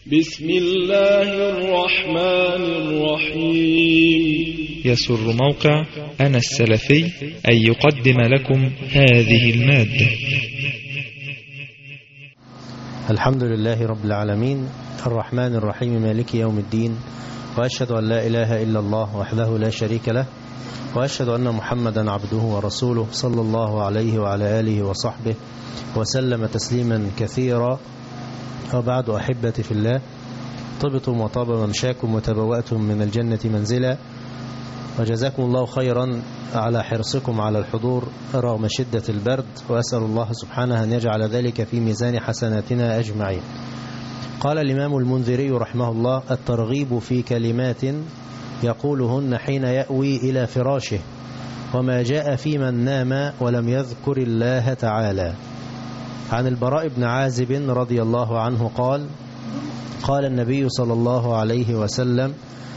بسم الله الرحمن الرحيم. يسر موقع أنا السلفي أن يقدم لكم هذه المادة. الحمد لله رب العالمين الرحمن الرحيم مالك يوم الدين، وأشهد أن لا إله إلا الله وحده لا شريك له، وأشهد أن محمدا عبده ورسوله صلى الله عليه وعلى آله وصحبه وسلم تسليما كثيرا. وبعد، أحبتي في الله، طبتم وطاب ممشاكم وتبوأتم من الجنة منزلا، وجزاكم الله خيرا على حرصكم على الحضور رغم شدة البرد، وأسأل الله سبحانه أن يجعل ذلك في ميزان حسناتنا أجمعين. قال الإمام المنذري رحمه الله: الترغيب في كلمات يقولهن حين يأوي إلى فراشه، وما جاء في من نام ولم يذكر الله تعالى. عن البراء بن عازب رضي الله عنه قال: قال النبي صلى الله عليه وسلم: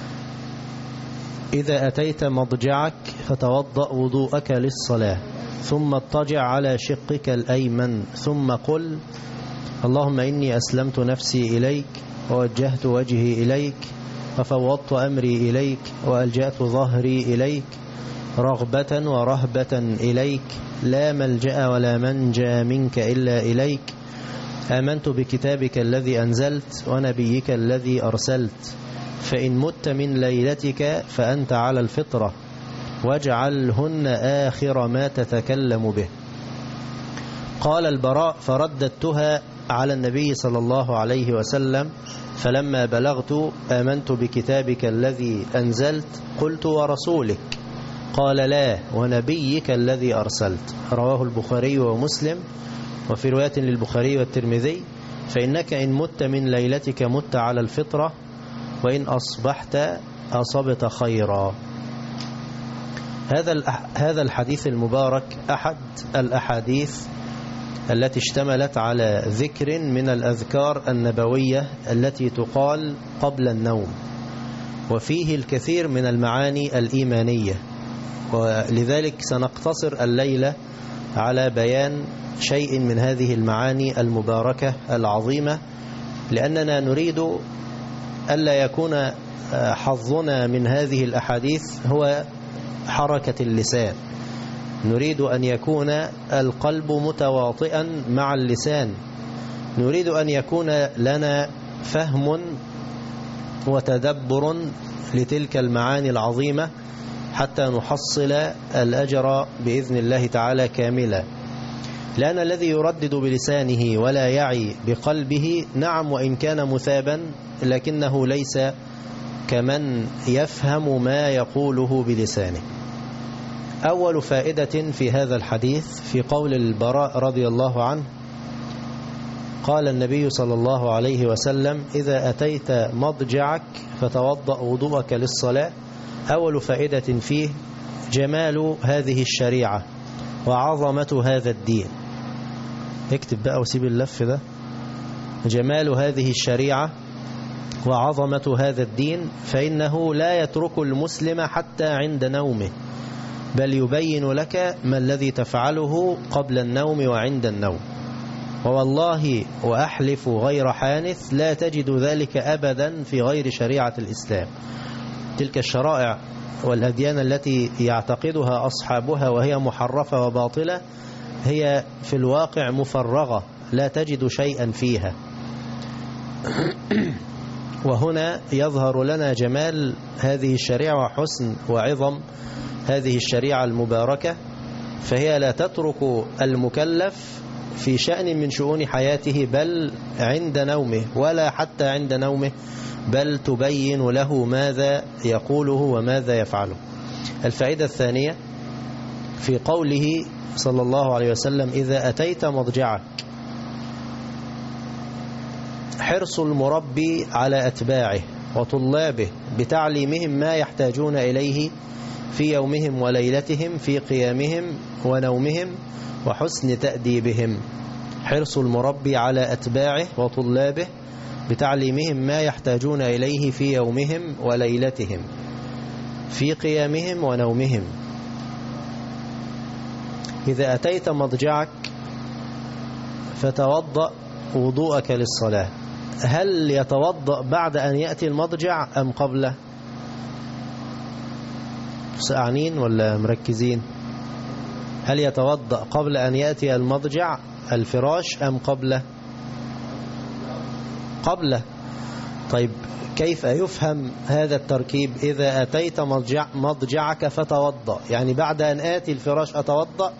إذا أتيت مضجعك فتوضأ وضوءك للصلاة، ثم اضطجع على شقك الأيمن، ثم قل: اللهم إني أسلمت نفسي إليك، ووجهت وجهي إليك، وفوضت أمري إليك، وألجأت ظهري إليك، رغبة ورهبة إليك، لا ملجأ ولا منجى منك إلا إليك. آمنت بكتابك الذي أنزلت ونبيك الذي أرسلت، فإن مت من ليلتك فأنت على الفطرة، واجعلهن آخر ما تتكلم به. قال البراء: فرددتها على النبي صلى الله عليه وسلم، فلما بلغت آمنت بكتابك الذي أنزلت قلت: ورسولك؟ قال: لا، ونبيك الذي أرسلت. رواه البخاري ومسلم. وفي رواية للبخاري والترمذي: فإنك إن مت من ليلتك مت على الفطرة، وإن أصبحت أصبت خيرا. هذا الحديث المبارك أحد الأحاديث التي اشتملت على ذكر من الأذكار النبوية التي تقال قبل النوم، وفيه الكثير من المعاني الإيمانية، ولذلك سنقتصر الليلة على بيان شيء من هذه المعاني المباركة العظيمة، لأننا نريد ألا يكون حظنا من هذه الأحاديث هو حركة اللسان، نريد أن يكون القلب متواطئا مع اللسان، نريد أن يكون لنا فهم وتدبر لتلك المعاني العظيمة حتى نحصل الأجر بإذن الله تعالى كاملا. لأن الذي يردد بلسانه ولا يعي بقلبه، نعم وإن كان مثابا، لكنه ليس كمن يفهم ما يقوله بلسانه. أول فائدة في هذا الحديث في قول البراء رضي الله عنه: قال النبي صلى الله عليه وسلم: إذا أتيت مضجعك فتوضأ وضوءك للصلاة. أول فائدة فيه جمال هذه الشريعة وعظمة هذا الدين. اكتب بقى وسيب اللف ده. جمال هذه الشريعة وعظمة هذا الدين، فإنه لا يترك المسلم حتى عند نومه، بل يبين لك ما الذي تفعله قبل النوم وعند النوم. ووالله وأحلف غير حانث لا تجد ذلك أبدا في غير شريعة الإسلام. تلك الشرائع والأديان التي يعتقدها أصحابها وهي محرفة وباطلة هي في الواقع مفرغة، لا تجد شيئا فيها. وهنا يظهر لنا جمال هذه الشريعة وحسن وعظم هذه الشريعة المباركة، فهي لا تترك المكلف في شأن من شؤون حياته بل عند نومه، ولا حتى عند نومه، بل تبين له ماذا يقوله وماذا يفعله. الفائدة الثانية في قوله صلى الله عليه وسلم: إذا أتيت مضجعك، حرص المربي على أتباعه وطلابه بتعليمهم ما يحتاجون إليه في يومهم وليلتهم، في قيامهم ونومهم، وحسن تأديبهم. حرص المربي على أتباعه وطلابه بتعليمهم ما يحتاجون إليه في يومهم وليلتهم، في قيامهم ونومهم. إذا أتيت مضجعك فتوضأ وضوءك للصلاة. هل يتوضأ بعد أن يأتي المضجع أم قبله؟ سأعنين ولا مركزين؟ هل يتوضأ قبل أن يأتي المضجع الفراش أم قبله؟ قبله. طيب كيف يفهم هذا التركيب؟ إذا أتيت مضجعك فتوضأ، يعني بعد أن آتي الفراش أتوضأ؟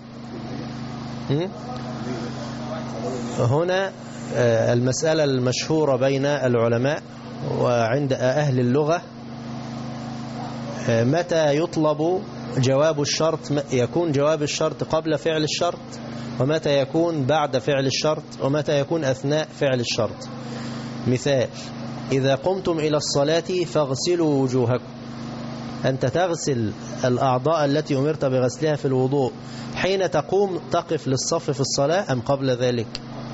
هنا المسألة المشهورة بين العلماء وعند أهل اللغة، متى يطلب جواب الشرط؟ يكون جواب الشرط قبل فعل الشرط، ومتى يكون بعد فعل الشرط، ومتى يكون أثناء فعل الشرط. مثال: إذا قمتم إلى الصلاة فاغسلوا وجوهكم. أنت تغسل الأعضاء التي أمرت بغسلها في الوضوء حين تقوم تقف للصف في الصلاة أم قبل ذلك؟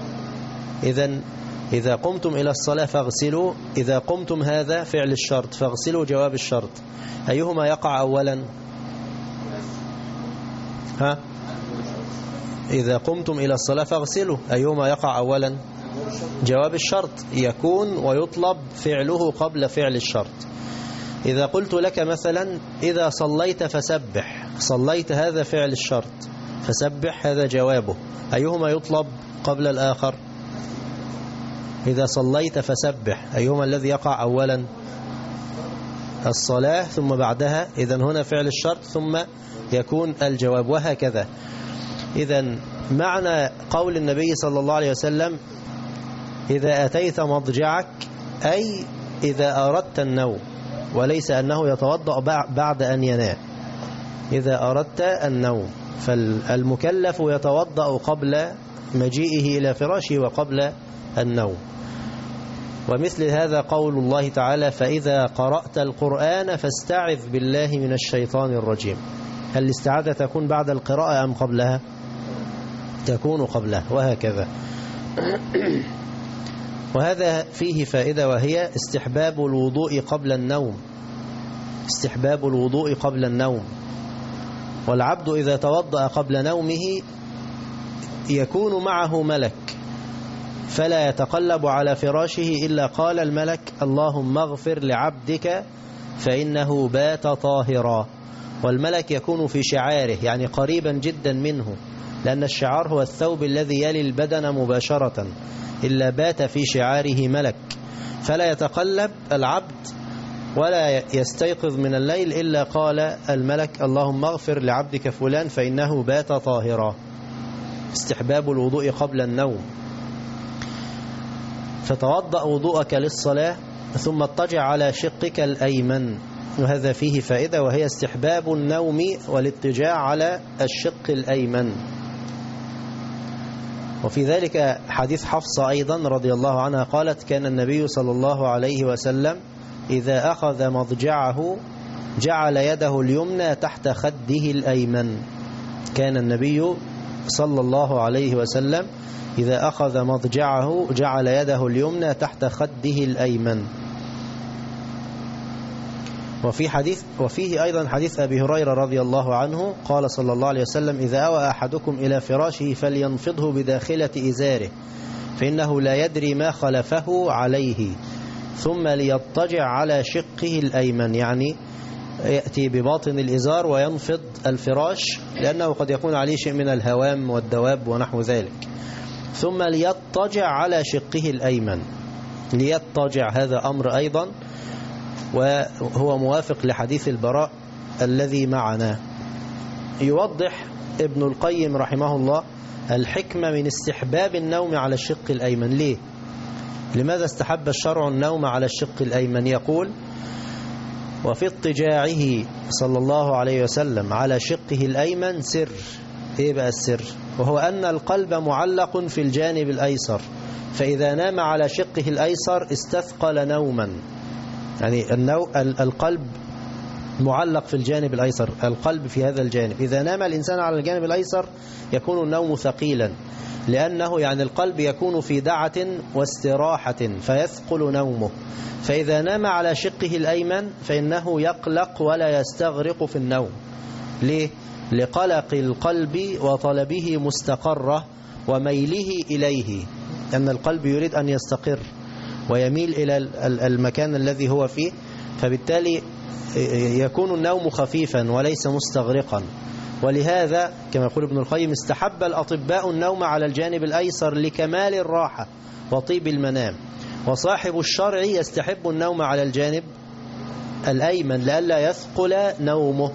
إذا قمتم إلى الصلاة فاغسلوا، إذا قمتم هذا فعل الشرط، فاغسلوا جواب الشرط، أيهما يقع أولا؟ إذا قمتم إلى الصلاة فاغسلوا، أيهما يقع أولا؟ جواب الشرط يكون ويطلب فعله قبل فعل الشرط. إذا قلت لك مثلا إذا صليت فسبح، صليت هذا فعل الشرط، فسبح هذا جوابه، أيهما يطلب قبل الآخر؟ إذا صليت فسبح، أيهما الذي يقع أولا؟ الصلاة ثم بعدها، إذن هنا فعل الشرط ثم يكون الجواب، وهكذا. إذن معنى قول النبي صلى الله عليه وسلم إذا أتيت مضجعك أي إذا أردت النوم، وليس أنه يتوضأ بعد أن ينام. إذا أردت النوم فالمكلف يتوضأ قبل مجيئه إلى فراشه وقبل النوم. ومثل هذا قول الله تعالى فإذا قرأت القرآن فاستعذ بالله من الشيطان الرجيم. هل الاستعاذة تكون بعد القراءة أم قبلها؟ تكون قبلها، وهكذا. وهذا فيه فائدة، وهي استحباب الوضوء قبل النوم. استحباب الوضوء قبل النوم. والعبد إذا توضأ قبل نومه يكون معه ملك، فلا يتقلب على فراشه إلا قال الملك اللهم اغفر لعبدك فإنه بات طاهرا. والملك يكون في شعاره، يعني قريبا جدا منه، لأن الشعار هو الثوب الذي يلي البدن مباشرة، إلا بات في شعاره ملك، فلا يتقلب العبد ولا يستيقظ من الليل إلا قال الملك اللهم اغفر لعبدك فلان فإنه بات طاهرا. استحباب الوضوء قبل النوم. فتوضأ وضوءك للصلاة ثم اضطجع على شقك الأيمن، وهذا فيه فائدة، وهي استحباب النوم والاضطجاع على الشق الأيمن. وفي ذلك حديث حفصة أيضا رضي الله عنها قالت كان النبي صلى الله عليه وسلم إذا أخذ مضجعه جعل يده اليمنى تحت خده الأيمن. كان النبي صلى الله عليه وسلم إذا أخذ مضجعه جعل يده اليمنى تحت خده الأيمن. وفيه أيضا حديث أبي هريرة رضي الله عنه قال صلى الله عليه وسلم إذا أوى أحدكم إلى فراشه فلينفضه بداخلة إزاره فإنه لا يدري ما خلفه عليه ثم ليضطجع على شقه الأيمن، يعني يأتي بباطن الإزار وينفض الفراش لأنه قد يكون عليه شيء من الهوام والدواب ونحو ذلك، ثم ليضطجع على شقه الأيمن. ليضطجع هذا أمر أيضا، وهو موافق لحديث البراء الذي معنا. يوضح ابن القيم رحمه الله الحكمة من استحباب النوم على الشق الأيمن. ليه؟ لماذا استحب الشرع النوم على الشق الأيمن؟ يقول وفي اضطجاعه صلى الله عليه وسلم على شقه الأيمن سر. إيه بقى السر؟ وهو أن القلب معلق في الجانب الأيسر، فإذا نام على شقه الأيسر استثقل نوما، يعني القلب معلق في الجانب الأيسر، القلب في هذا الجانب. إذا نام الإنسان على الجانب الأيسر يكون النوم ثقيلا، لأنه يعني القلب يكون في دعة واستراحة فيثقل نومه. فإذا نام على شقه الأيمن فإنه يقلق ولا يستغرق في النوم. ليه؟ لقلق القلب وطلبه مستقرة وميله إليه، أن القلب يريد أن يستقر، ويميل إلى المكان الذي هو فيه، فبالتالي يكون النوم خفيفا وليس مستغرقا. ولهذا كما يقول ابن القيم استحب الأطباء النوم على الجانب الأيسر لكمال الراحة وطيب المنام، وصاحب الشرع يستحب النوم على الجانب الأيمن لئلا يثقل نومه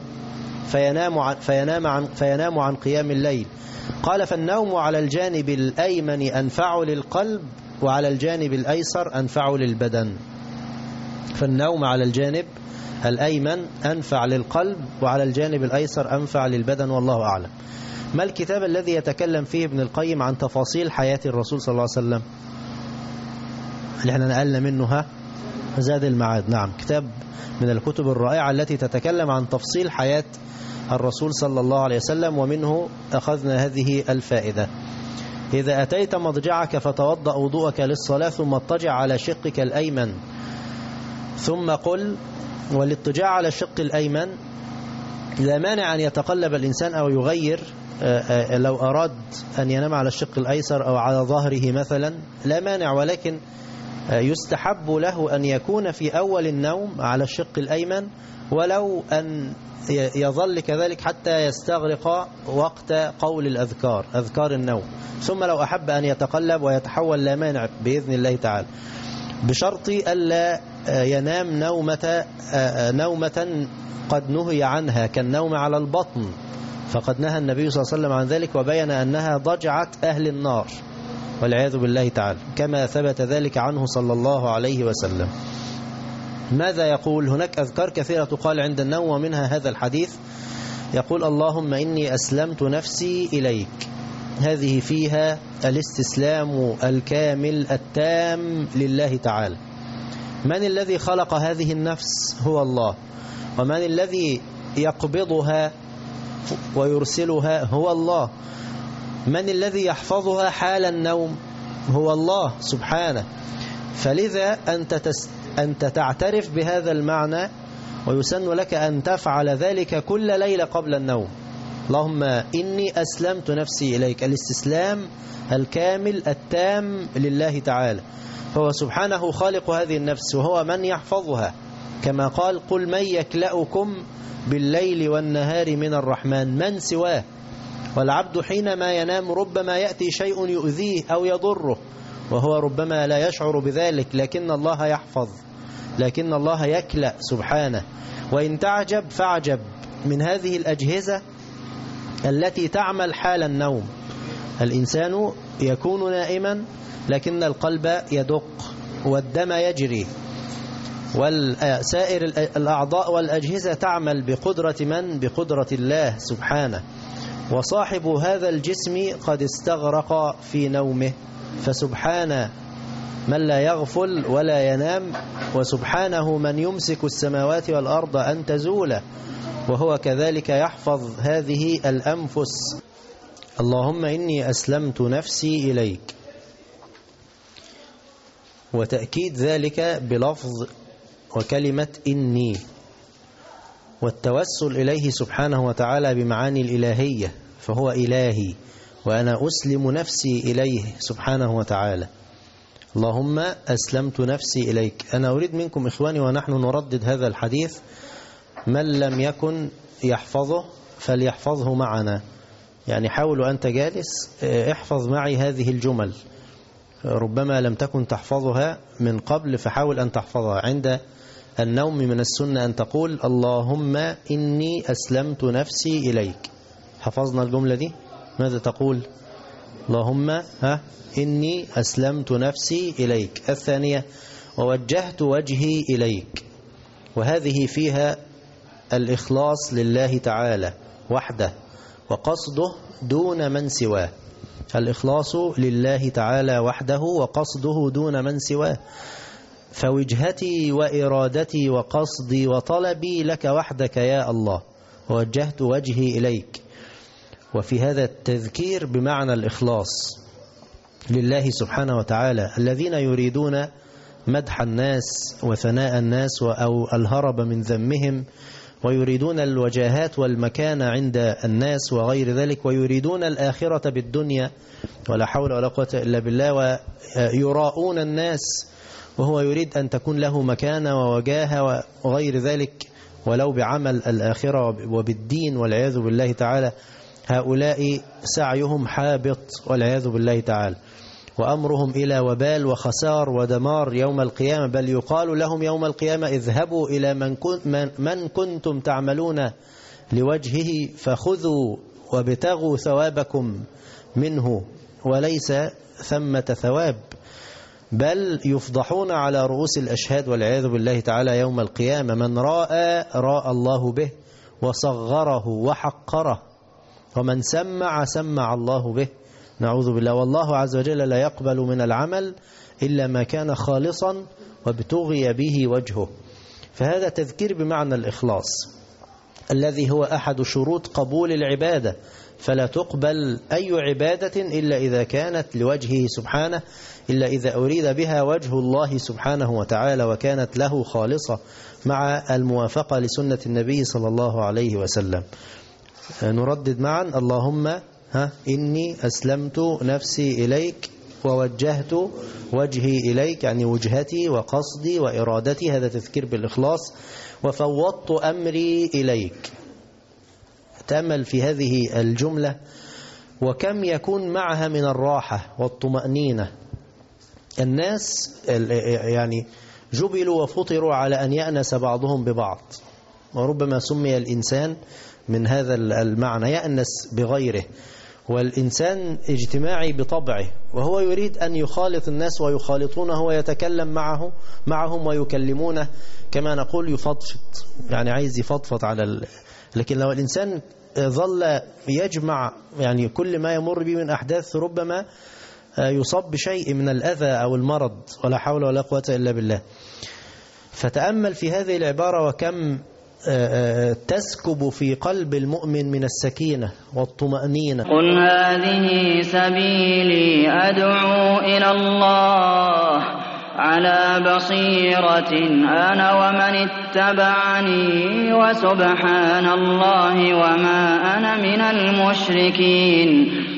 فينام عن قيام الليل. قال فالنوم على الجانب الأيمن أنفع للقلب وعلى الجانب الأيسر أنفع للبدن. فالنوم على الجانب الأيمن أنفع للقلب وعلى الجانب الأيسر أنفع للبدن، والله أعلم. ما الكتاب الذي يتكلم فيه ابن القيم عن تفاصيل حياة الرسول صلى الله عليه وسلم اللي احنا نقلنا منه زاد المعاد؟ نعم، كتاب من الكتب الرائعة التي تتكلم عن تفصيل حياة الرسول صلى الله عليه وسلم، ومنه أخذنا هذه الفائدة: إذا أتيت مضجعك فتوضأ وضوءك للصلاة ثم اضطجع على شقك الأيمن ثم قل. والاضطجاع على الشق الأيمن لا مانع أن يتقلب الإنسان أو يغير، لو أراد أن ينام على الشق الأيسر أو على ظهره مثلا لا مانع، ولكن يستحب له أن يكون في أول النوم على الشق الأيمن، ولو أن يظل كذلك حتى يستغرق وقت قول الأذكار، أذكار النوم. ثم لو أحب أن يتقلب ويتحول لا مانع بإذن الله تعالى، بشرط ألا ينام نومة قد نهي عنها كالنوم على البطن، فقد نهى النبي صلى الله عليه وسلم عن ذلك وبين أنها ضجعة أهل النار والعياذ بالله تعالى، كما ثبت ذلك عنه صلى الله عليه وسلم. ماذا يقول؟ هناك أذكار كثيرة تقال عند النوم، ومنها هذا الحديث يقول: اللهم إني أسلمت نفسي إليك. هذه فيها الاستسلام الكامل التام لله تعالى. من الذي خلق هذه النفس؟ هو الله. ومن الذي يقبضها ويرسلها؟ هو الله. من الذي يحفظها حال النوم؟ هو الله سبحانه. فلذا أنت تعترف بهذا المعنى، ويسن لك أن تفعل ذلك كل ليلة قبل النوم. اللهم إني أسلمت نفسي إليك، الاستسلام الكامل التام لله تعالى. هو سبحانه خالق هذه النفس وهو من يحفظها، كما قال: قل من يكلأكم بالليل والنهار من الرحمن من سواه. والعبد حينما ينام ربما يأتي شيء يؤذيه أو يضره، وهو ربما لا يشعر بذلك، لكن الله يحفظ، لكن الله يكلأ سبحانه. وإن تعجب فاعجب من هذه الأجهزة التي تعمل حال النوم. الإنسان يكون نائما لكن القلب يدق والدم يجري، وسائر الأعضاء والأجهزة تعمل بقدرة من؟ بقدرة الله سبحانه. وصاحب هذا الجسم قد استغرق في نومه، فسبحان من لا يغفل ولا ينام، وسبحانه من يمسك السماوات والأرض أن تزولا، وهو كذلك يحفظ هذه الأنفس. اللهم إني أسلمت نفسي إليك، وتأكيد ذلك بلفظ وكلمة إني، والتوسل إليه سبحانه وتعالى بمعاني الإلهية، فهو إلهي وأنا أسلم نفسي إليه سبحانه وتعالى. اللهم أسلمت نفسي إليك. أنا أريد منكم إخواني ونحن نردد هذا الحديث، من لم يكن يحفظه فليحفظه معنا. يعني حاولوا أنت جالس احفظ معي هذه الجمل، ربما لم تكن تحفظها من قبل، فحاول أن تحفظها. عند النوم من السنة أن تقول: اللهم إني أسلمت نفسي إليك. حفظنا الجملة دي؟ ماذا تقول؟ اللهم إني أسلمت نفسي إليك. الثانية: ووجهت وجهي إليك، وهذه فيها الإخلاص لله تعالى وحده، وقصده دون من سواه. الإخلاص لله تعالى وحده وقصده دون من سواه. فوجهتي وإرادتي وقصدي وطلبي لك وحدك يا الله، ووجهت وجهي إليك. وفي هذا التذكير بمعنى الإخلاص لله سبحانه وتعالى. الذين يريدون مدح الناس وثناء الناس أو الهرب من ذمهم ويريدون الوجاهات والمكانة عند الناس وغير ذلك، ويريدون الآخرة بالدنيا ولا حول ولا قوة إلا بالله، ويراؤون الناس وهو يريد أن تكون له مكانة ووجاهة وغير ذلك ولو بعمل الآخرة وبالدين والعياذ بالله تعالى. هؤلاء سعيهم حابط والعياذ بالله تعالى، وأمرهم إلى وبال وخسار ودمار يوم القيامة. بل يقال لهم يوم القيامة اذهبوا إلى من كنتم تعملون لوجهه فخذوا وابتغوا ثوابكم منه وليس ثمة ثواب، بل يفضحون على رؤوس الأشهاد والعياذ بالله تعالى يوم القيامة. من راى الله به وصغره وحقره، ومن سمع الله به، نعوذ بالله. والله عز وجل لا يقبل من العمل إلا ما كان خالصا وابتغي به وجهه. فهذا تذكير بمعنى الإخلاص الذي هو أحد شروط قبول العبادة، فلا تقبل أي عبادة إلا إذا كانت لوجهه سبحانه، إلا إذا أريد بها وجه الله سبحانه وتعالى وكانت له خالصة مع الموافقة لسنة النبي صلى الله عليه وسلم. نردد معا: اللهم إني أسلمت نفسي إليك ووجهت وجهي إليك، يعني وجهتي وقصدي وإرادتي، هذا تذكير بالإخلاص. وفوضت أمري إليك. تأمل في هذه الجملة وكم يكون معها من الراحة والطمأنينة. الناس يعني جبلوا وفطروا على أن يأنس بعضهم ببعض، وربما سمي الإنسان من هذا المعنى يأنس بغيره، والإنسان اجتماعي بطبعه، وهو يريد أن يخالط الناس ويخالطونه ويتكلم معهم ويكلمونه كما نقول يفضفض، يعني عايز يفضفض على لكن لو الإنسان ظل يجمع يعني كل ما يمر به من أحداث ربما يصاب بشيء من الأذى أو المرض ولا حول ولا قوة إلا بالله. فتأمل في هذه العبارة وكم تسكب في قلب المؤمن من السكينة والطمأنينة. قل هذه سبيلي أدعو إلى الله على بصيرة أنا ومن اتبعني وسبحان الله وما أنا من المشركين.